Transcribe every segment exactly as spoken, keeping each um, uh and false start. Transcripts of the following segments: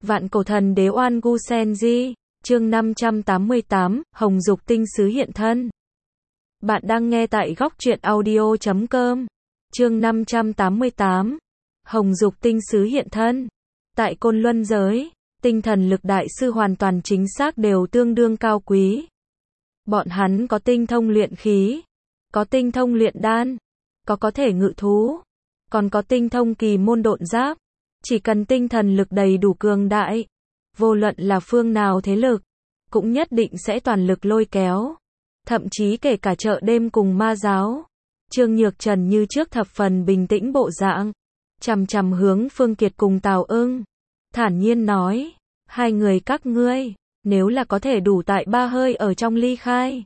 Vạn cổ thần đế oan gu sen di, chương năm trăm tám mươi tám, Hồng Dục tinh sứ hiện thân. Bạn đang nghe tại góc truyện audio chấm com. Chương năm trăm tám mươi tám, Hồng Dục tinh sứ hiện thân. Tại Côn Luân giới, tinh thần lực đại sư hoàn toàn chính xác đều tương đương cao quý. Bọn hắn có tinh thông luyện khí, có tinh thông luyện đan, có có thể ngự thú, còn có tinh thông kỳ môn độn giáp. Chỉ cần tinh thần lực đầy đủ cường đại, vô luận là phương nào thế lực, cũng nhất định sẽ toàn lực lôi kéo. Thậm chí kể cả chợ đêm cùng ma giáo. Trương Nhược Trần như trước thập phần bình tĩnh bộ dạng, chằm chằm hướng Phương Kiệt cùng Tào Ưng, thản nhiên nói, hai người các ngươi, nếu là có thể đủ tại ba hơi ở trong ly khai,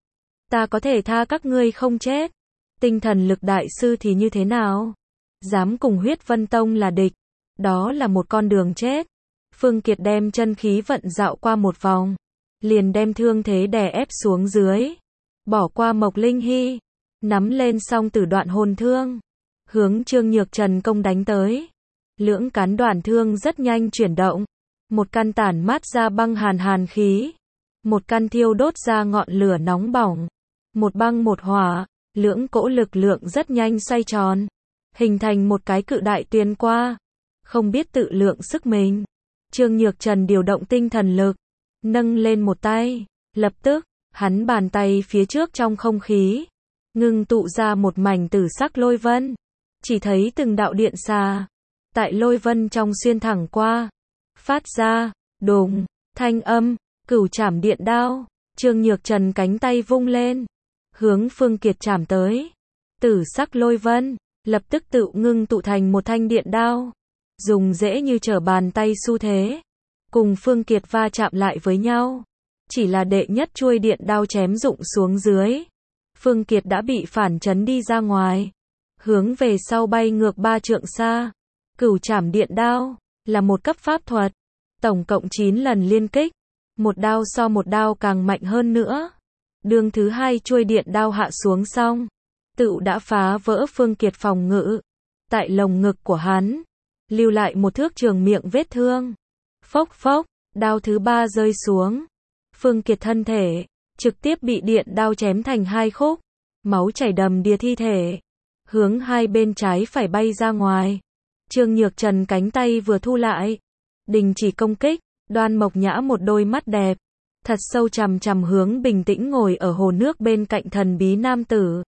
ta có thể tha các ngươi không chết. Tinh thần lực đại sư thì như thế nào? Dám cùng Huyết Vân Tông là địch, đó là một con đường chết. Phương Kiệt đem chân khí vận dạo qua một vòng, liền đem thương thế đè ép xuống dưới, bỏ qua Mộc Linh Hy, nắm lên song tử đoạn hồn thương, hướng Trương Nhược Trần công đánh tới. Lưỡng cán đoạn thương rất nhanh chuyển động, một căn tản mát ra băng hàn hàn khí, một căn thiêu đốt ra ngọn lửa nóng bỏng, một băng một hỏa, lưỡng cỗ lực lượng rất nhanh xoay tròn, hình thành một cái cự đại tuyến qua, không biết tự lượng sức mình. Trương Nhược Trần điều động tinh thần lực, nâng lên một tay, lập tức, hắn bàn tay phía trước trong không khí, ngưng tụ ra một mảnh tử sắc lôi vân, chỉ thấy từng đạo điện xà, tại lôi vân trong xuyên thẳng qua, phát ra, đùng, thanh âm, cửu trảm điện đao. Trương Nhược Trần cánh tay vung lên, hướng Phương Kiệt chạm tới, tử sắc lôi vân, lập tức tự ngưng tụ thành một thanh điện đao, dùng dễ như trở bàn tay xu thế, cùng Phương Kiệt va chạm lại với nhau. Chỉ là đệ nhất chuôi điện đao chém rụng xuống dưới, Phương Kiệt đã bị phản chấn đi ra ngoài, hướng về sau bay ngược ba trượng xa. Cửu trảm điện đao là một cấp pháp thuật, tổng cộng chín lần liên kích, một đao so một đao càng mạnh hơn nữa. Đường thứ hai chuôi điện đao hạ xuống xong, tự đã phá vỡ Phương Kiệt phòng ngự, tại lồng ngực của hắn, lưu lại một thước trường miệng vết thương. Phốc phốc, đao thứ ba rơi xuống, Phương Kiệt thân thể trực tiếp bị điện đao chém thành hai khúc, máu chảy đầm đìa thi thể, hướng hai bên trái phải bay ra ngoài. Trương Nhược Trần cánh tay vừa thu lại, đình chỉ công kích, Đoan Mộc Nhã một đôi mắt đẹp, thật sâu chằm chằm hướng bình tĩnh ngồi ở hồ nước bên cạnh thần bí nam tử.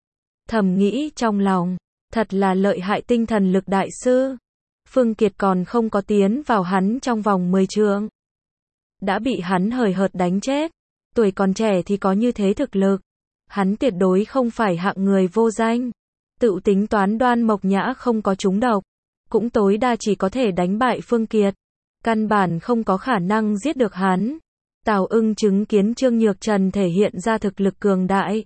Thầm nghĩ trong lòng, thật là lợi hại tinh thần lực đại sư. Phương Kiệt còn không có tiến vào hắn trong vòng mười trượng, đã bị hắn hời hợt đánh chết. Tuổi còn trẻ thì có như thế thực lực, hắn tuyệt đối không phải hạng người vô danh. Tự tính toán Đoan Mộc Nhã không có trúng độc, cũng tối đa chỉ có thể đánh bại Phương Kiệt, căn bản không có khả năng giết được hắn. Tào Ưng chứng kiến Trương Nhược Trần thể hiện ra thực lực cường đại,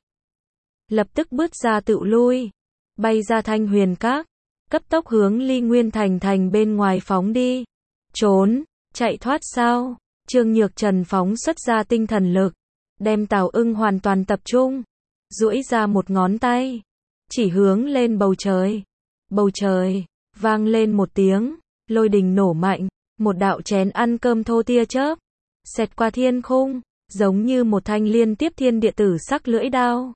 lập tức bước ra tự lui, bay ra Thanh Huyền Các, cấp tốc hướng Ly Nguyên Thành thành bên ngoài phóng đi. Trốn, chạy thoát sao? Trương Nhược Trần phóng xuất ra tinh thần lực, đem Tào Ưng hoàn toàn tập trung, duỗi ra một ngón tay, chỉ hướng lên bầu trời. Bầu trời vang lên một tiếng, lôi đình nổ mạnh, một đạo chén ăn cơm thô tia chớp xẹt qua thiên khung, giống như một thanh liên tiếp thiên địa tử sắc lưỡi đao,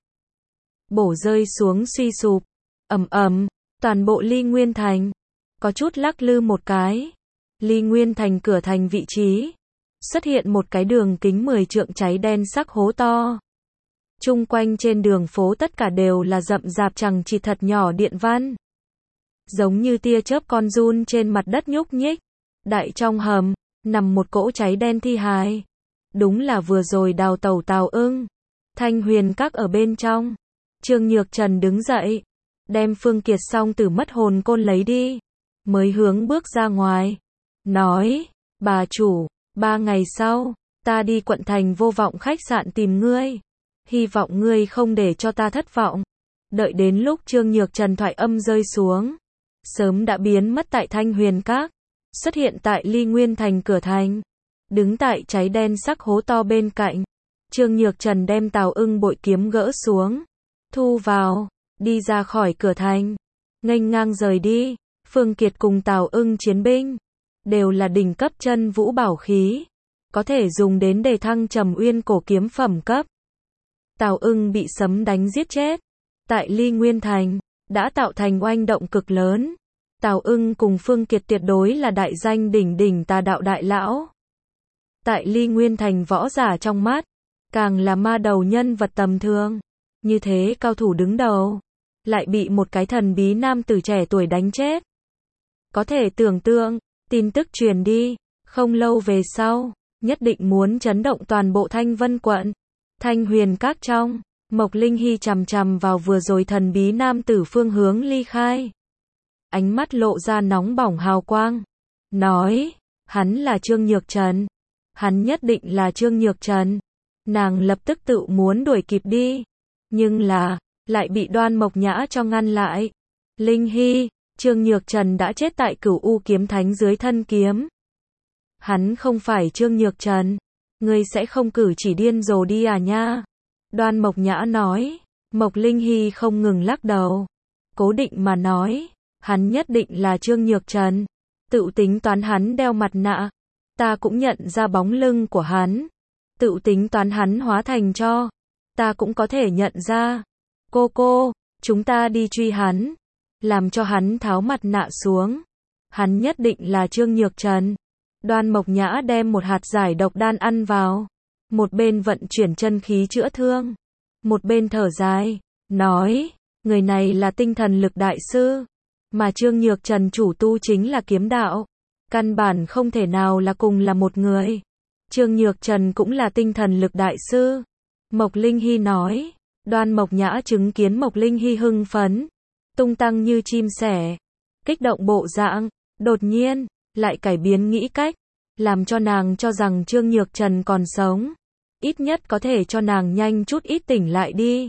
bổ rơi xuống suy sụp. Ầm ầm, toàn bộ Ly Nguyên Thành có chút lắc lư một cái. Ly Nguyên Thành cửa thành vị trí xuất hiện một cái đường kính mười trượng cháy đen sắc hố to. Chung quanh trên đường phố tất cả đều là rậm rạp chằng chịt thật nhỏ điện văn, giống như tia chớp con giun trên mặt đất nhúc nhích. Đại trong hầm nằm một cỗ cháy đen thi hài, đúng là vừa rồi đào tẩu Tào Ưng. Thanh Huyền Các ở bên trong, Trương Nhược Trần đứng dậy, đem Phương Kiệt song tử mất hồn côn lấy đi, mới hướng bước ra ngoài, nói, bà chủ, ba ngày sau, ta đi quận thành Vô Vọng khách sạn tìm ngươi, hy vọng ngươi không để cho ta thất vọng. Đợi đến lúc Trương Nhược Trần thoại âm rơi xuống, sớm đã biến mất tại Thanh Huyền Các, xuất hiện tại Ly Nguyên Thành cửa thành, đứng tại cháy đen sắc hố to bên cạnh. Trương Nhược Trần đem Tào Ưng bội kiếm gỡ xuống, thu vào, đi ra khỏi cửa thành, nghênh ngang rời đi. Phương Kiệt cùng Tào Ưng chiến binh đều là đỉnh cấp chân vũ bảo khí, có thể dùng đến đề thăng Trầm Uyên cổ kiếm phẩm cấp. Tào Ưng bị sấm đánh giết chết, tại Ly Nguyên Thành, đã tạo thành oanh động cực lớn. Tào Ưng cùng Phương Kiệt tuyệt đối là đại danh đỉnh đỉnh tà đạo đại lão. Tại Ly Nguyên Thành võ giả trong mắt, càng là ma đầu nhân vật tầm thường. Như thế cao thủ đứng đầu, lại bị một cái thần bí nam tử trẻ tuổi đánh chết. Có thể tưởng tượng, tin tức truyền đi, không lâu về sau, nhất định muốn chấn động toàn bộ Thanh Vân quận. Thanh Huyền Các trong, Mộc Linh Hy chằm chằm vào vừa rồi thần bí nam tử phương hướng ly khai. Ánh mắt lộ ra nóng bỏng hào quang. Nói, hắn là Trương Nhược Trần. Hắn nhất định là Trương Nhược Trần. Nàng lập tức tự muốn đuổi kịp đi. Nhưng là, lại bị Đoan Mộc Nhã cho ngăn lại. Linh Hy, Trương Nhược Trần đã chết tại Cửu U kiếm thánh dưới thân kiếm. Hắn không phải Trương Nhược Trần. Ngươi sẽ không cử chỉ điên rồ đi à nha? Đoan Mộc Nhã nói. Mộc Linh Hy không ngừng lắc đầu. Cố định mà nói, hắn nhất định là Trương Nhược Trần. Tự tính toán hắn đeo mặt nạ, ta cũng nhận ra bóng lưng của hắn. Tự tính toán hắn hóa thành tro, ta cũng có thể nhận ra. Cô cô, chúng ta đi truy hắn, làm cho hắn tháo mặt nạ xuống. Hắn nhất định là Trương Nhược Trần. Đoan Mộc Nhã đem một hạt giải độc đan ăn vào, một bên vận chuyển chân khí chữa thương, một bên thở dài, nói, người này là tinh thần lực đại sư, mà Trương Nhược Trần chủ tu chính là kiếm đạo, căn bản không thể nào là cùng là một người. Trương Nhược Trần cũng là tinh thần lực đại sư. Mộc Linh Hy nói. Đoan Mộc Nhã chứng kiến Mộc Linh Hy hưng phấn, tung tăng như chim sẻ, kích động bộ dạng, đột nhiên, lại cải biến nghĩ cách, làm cho nàng cho rằng Trương Nhược Trần còn sống, ít nhất có thể cho nàng nhanh chút ít tỉnh lại đi.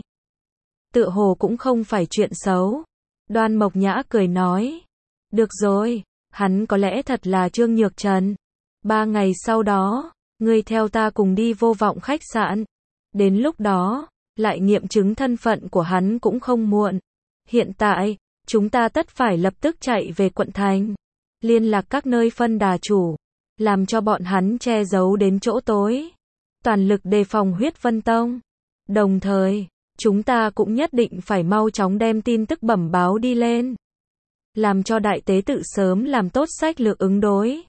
Tựa hồ cũng không phải chuyện xấu. Đoan Mộc Nhã cười nói, được rồi, hắn có lẽ thật là Trương Nhược Trần. Ba ngày sau đó, ngươi theo ta cùng đi Vô Vọng khách sạn. Đến lúc đó, lại nghiệm chứng thân phận của hắn cũng không muộn. Hiện tại, chúng ta tất phải lập tức chạy về quận thành, liên lạc các nơi phân đà chủ, làm cho bọn hắn che giấu đến chỗ tối, toàn lực đề phòng Huyết Vân Tông. Đồng thời, chúng ta cũng nhất định phải mau chóng đem tin tức bẩm báo đi lên, làm cho đại tế tự sớm làm tốt sách lược ứng đối.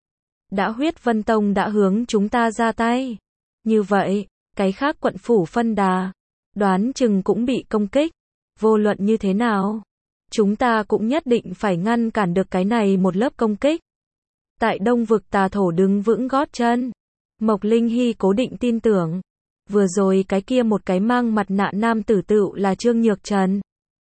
Đã Huyết Vân Tông đã hướng chúng ta ra tay, như vậy, cái khác quận phủ phân đà, đoán chừng cũng bị công kích. Vô luận như thế nào, chúng ta cũng nhất định phải ngăn cản được cái này một lớp công kích. Tại Đông vực tà thổ đứng vững gót chân, Mộc Linh Hy cố định tin tưởng, vừa rồi cái kia một cái mang mặt nạ nam tử tựu là Trương Nhược Trần.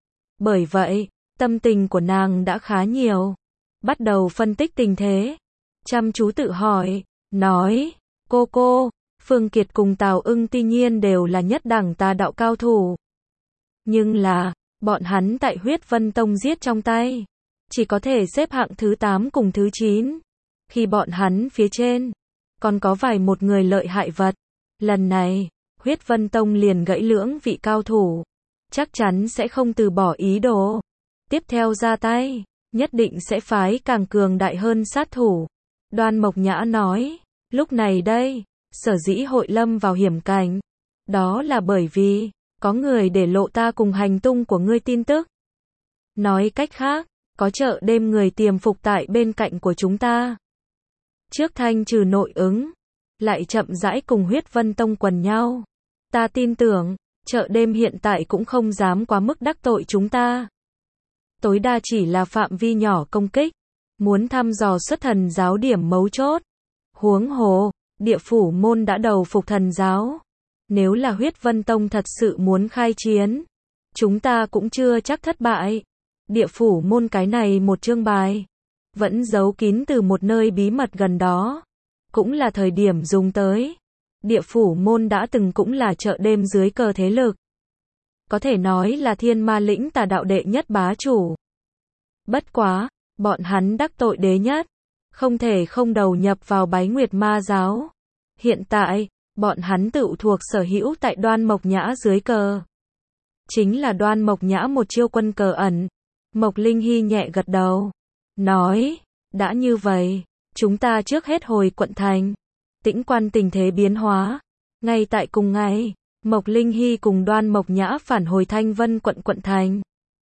Bởi vậy, tâm tình của nàng đã khá nhiều, bắt đầu phân tích tình thế, chăm chú tự hỏi, nói, cô cô, Phương Kiệt cùng Tào Ưng tuy nhiên đều là nhất đẳng tà đạo cao thủ. Nhưng là, bọn hắn tại Huyết Vân Tông giết trong tay, chỉ có thể xếp hạng thứ tám cùng thứ chín. Khi bọn hắn phía trên, còn có vài một người lợi hại vật. Lần này, Huyết Vân Tông liền gãy lưỡng vị cao thủ, chắc chắn sẽ không từ bỏ ý đồ. Tiếp theo ra tay, nhất định sẽ phái càng cường đại hơn sát thủ. Đoan Mộc Nhã nói, lúc này đây, sở dĩ hội lâm vào hiểm cảnh, đó là bởi vì, có người để lộ ta cùng hành tung của ngươi tin tức. Nói cách khác, có chợ đêm người tiềm phục tại bên cạnh của chúng ta. Trước thanh trừ nội ứng, lại chậm rãi cùng Huyết Vân Tông quần nhau. Ta tin tưởng, chợ đêm hiện tại cũng không dám quá mức đắc tội chúng ta. Tối đa chỉ là phạm vi nhỏ công kích, muốn thăm dò xuất thần giáo điểm mấu chốt. Huống hồ, địa phủ môn đã đầu phục thần giáo. Nếu là Huyết Vân Tông thật sự muốn khai chiến, chúng ta cũng chưa chắc thất bại. Địa phủ môn cái này một chương bài, vẫn giấu kín từ một nơi bí mật gần đó, cũng là thời điểm dùng tới. Địa phủ môn đã từng cũng là chợ đêm dưới cờ thế lực, có thể nói là thiên ma lĩnh tà đạo đệ nhất bá chủ. Bất quá, bọn hắn đắc tội đế nhất, không thể không đầu nhập vào Bái Nguyệt ma giáo. Hiện tại, bọn hắn tự thuộc sở hữu tại Đoan Mộc Nhã dưới cờ. Chính là Đoan Mộc Nhã một chiêu quân cờ ẩn. Mộc Linh Hy nhẹ gật đầu, nói, đã như vậy, Chúng ta trước hết hồi quận thành. Tĩnh quan tình thế biến hóa. Ngay tại cùng ngày, Mộc Linh Hy cùng Đoan Mộc Nhã phản hồi Thanh Vân quận quận thành.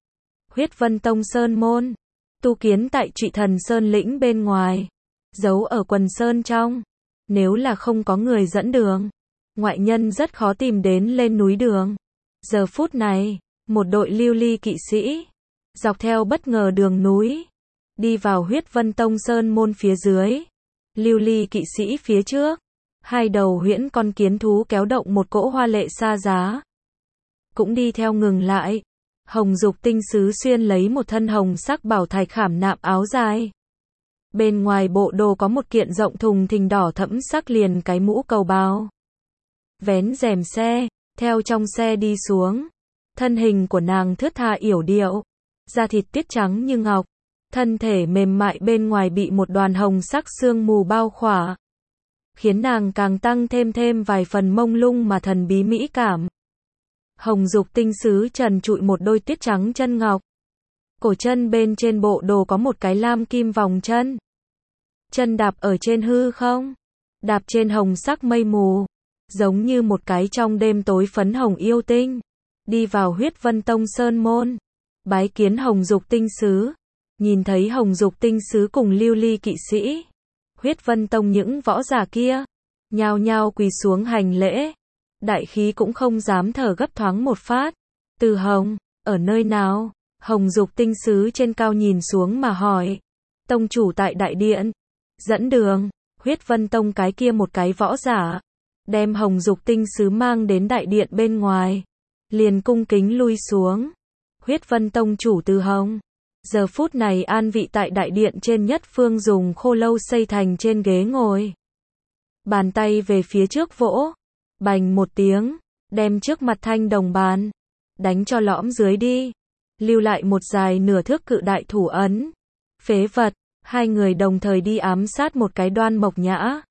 Huyết Vân Tông Sơn môn, tu kiến tại Trụy Thần Sơn lĩnh bên ngoài, giấu ở quần sơn trong. Nếu là không có người dẫn đường, ngoại nhân rất khó tìm đến lên núi đường. Giờ phút này, một đội lưu ly kỵ sĩ, dọc theo bất ngờ đường núi, đi vào Huyết Vân Tông Sơn môn phía dưới. Lưu ly kỵ sĩ phía trước, hai đầu huyễn con kiến thú kéo động một cỗ hoa lệ xa giá. Cũng đi theo ngừng lại. Hồng Dục tinh sứ xuyên lấy một thân hồng sắc bảo thạch khảm nạm áo dài. Bên ngoài bộ đồ có một kiện rộng thùng thình đỏ thẫm sắc liền cái mũ cầu bào. Vén rèm xe, theo trong xe đi xuống. Thân hình của nàng thướt tha yểu điệu, da thịt tiết trắng như ngọc, thân thể mềm mại bên ngoài bị một đoàn hồng sắc sương mù bao khỏa, khiến nàng càng tăng thêm thêm vài phần mông lung mà thần bí mỹ cảm. Hồng Dục tinh sứ trần trụi một đôi tiết trắng chân ngọc. Cổ chân bên trên bộ đồ có một cái lam kim vòng chân. Chân đạp ở trên hư không, đạp trên hồng sắc mây mù, giống như một cái trong đêm tối phấn hồng yêu tinh. Đi vào Huyết Vân Tông Sơn môn, bái kiến Hồng Dục tinh sứ. Nhìn thấy Hồng Dục tinh sứ cùng lưu ly kỵ sĩ, Huyết Vân Tông những võ giả kia, nhao nhao quỳ xuống hành lễ. Đại khí cũng không dám thở gấp thoáng một phát. Từ Hồng, ở nơi nào? Hồng Dục tinh sứ trên cao nhìn xuống mà hỏi. Tông chủ tại đại điện. Dẫn đường. Huyết Vân Tông cái kia một cái võ giả, đem Hồng Dục tinh sứ mang đến đại điện bên ngoài. Liền cung kính lui xuống. Huyết Vân Tông chủ Từ Hồng, giờ phút này an vị tại đại điện trên nhất phương dùng khô lâu xây thành trên ghế ngồi. Bàn tay về phía trước vỗ. Bành một tiếng, đem trước mặt thanh đồng bàn, đánh cho lõm dưới đi. Lưu lại một dài nửa thước cự đại thủ ấn. Phế vật, hai người đồng thời đi ám sát một cái Đoan Mộc Nhã.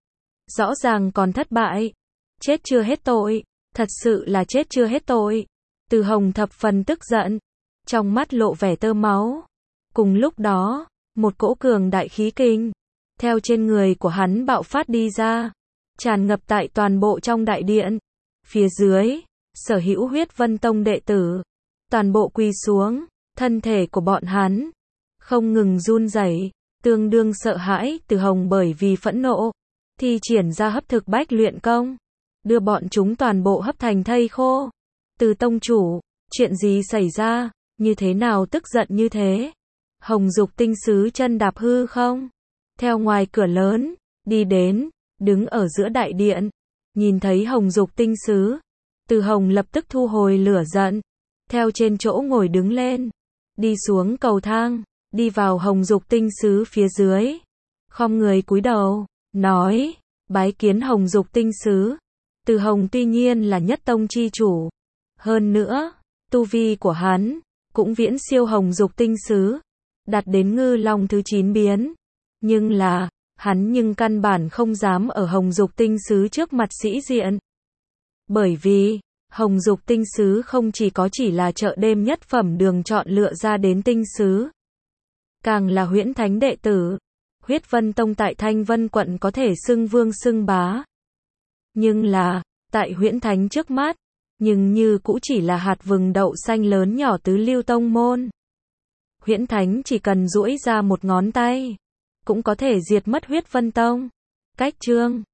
Rõ ràng còn thất bại. Chết chưa hết tội, thật sự là chết chưa hết tội. Từ Hồng thập phần tức giận, trong mắt lộ vẻ tơ máu. Cùng lúc đó, một cỗ cường đại khí kinh, theo trên người của hắn bạo phát đi ra, tràn ngập tại toàn bộ trong đại điện. Phía dưới, sở hữu Huyết Vân Tông đệ tử, toàn bộ quỳ xuống, thân thể của bọn hắn không ngừng run rẩy, tương đương sợ hãi. Từ Hồng bởi vì phẫn nộ, thi triển ra hấp thực bách luyện công, đưa bọn chúng toàn bộ hấp thành thây khô. Từ tông chủ, chuyện gì xảy ra, như thế nào tức giận như thế? Hồng Dục tinh sứ chân đạp hư không, theo ngoài cửa lớn, đi đến, đứng ở giữa đại điện, nhìn thấy Hồng Dục tinh sứ. Từ Hồng lập tức thu hồi lửa giận, theo trên chỗ ngồi đứng lên, đi xuống cầu thang, đi vào Hồng Dục tinh sứ phía dưới, khom người cúi đầu, nói, bái kiến Hồng Dục tinh sứ. Từ Hồng tuy nhiên là nhất tông chi chủ, hơn nữa, tu vi của hắn cũng viễn siêu Hồng Dục tinh sứ, đạt đến ngư long thứ chín biến, nhưng là, hắn nhưng căn bản không dám ở Hồng Dục tinh sứ trước mặt sĩ diện. Bởi vì, Hồng Dục tinh sứ không chỉ có chỉ là chợ đêm nhất phẩm đường chọn lựa ra đến tinh sứ, càng là huyễn thánh đệ tử. Huyết Vân Tông tại Thanh Vân quận có thể xưng vương xưng bá. Nhưng là, tại huyễn thánh trước mắt, nhưng như cũ chỉ là hạt vừng đậu xanh lớn nhỏ tứ lưu tông môn. Huyễn thánh chỉ cần duỗi ra một ngón tay, cũng có thể diệt mất Huyết Vân Tông. Cách chương